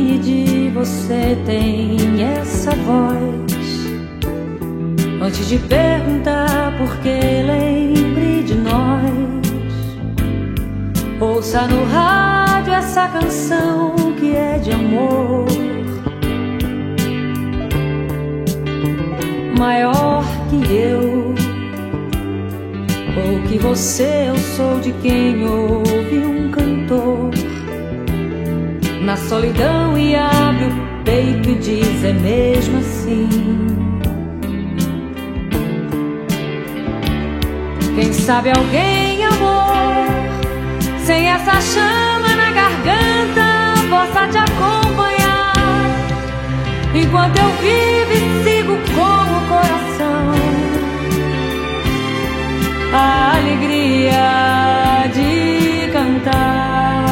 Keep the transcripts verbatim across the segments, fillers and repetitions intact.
mim e de você tem essa voz. Antes de perguntar por que, lembre de nós. Ouça no rádio essa canção que é de amor. Maior que eu, ou que você, eu sou de quem ouve um cantor na solidão e abre o peito e diz: é mesmo assim. Quem sabe alguém, amor, sem essa chama na garganta, possa te acompanhar enquanto eu vivo e sigo com o coração a alegria de cantar.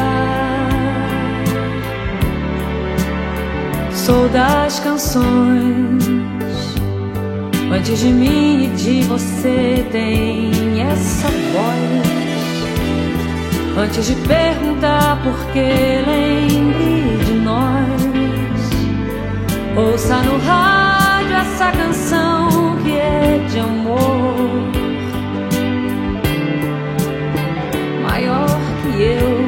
Sou das canções, antes de mim e de você tem essa voz. Antes de perguntar por que, lembre de nós. Ouça no rádio essa canção que é de amor. Maior que eu,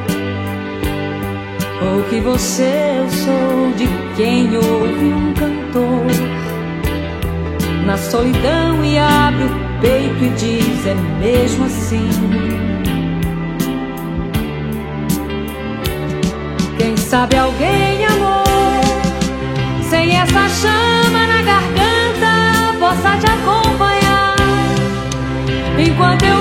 ou que você, eu sou de quem ouve um cantor na solidão e abre o peito e diz: é mesmo assim. Quem sabe alguém, amor, sem essa chama na garganta, possa te acompanhar enquanto eu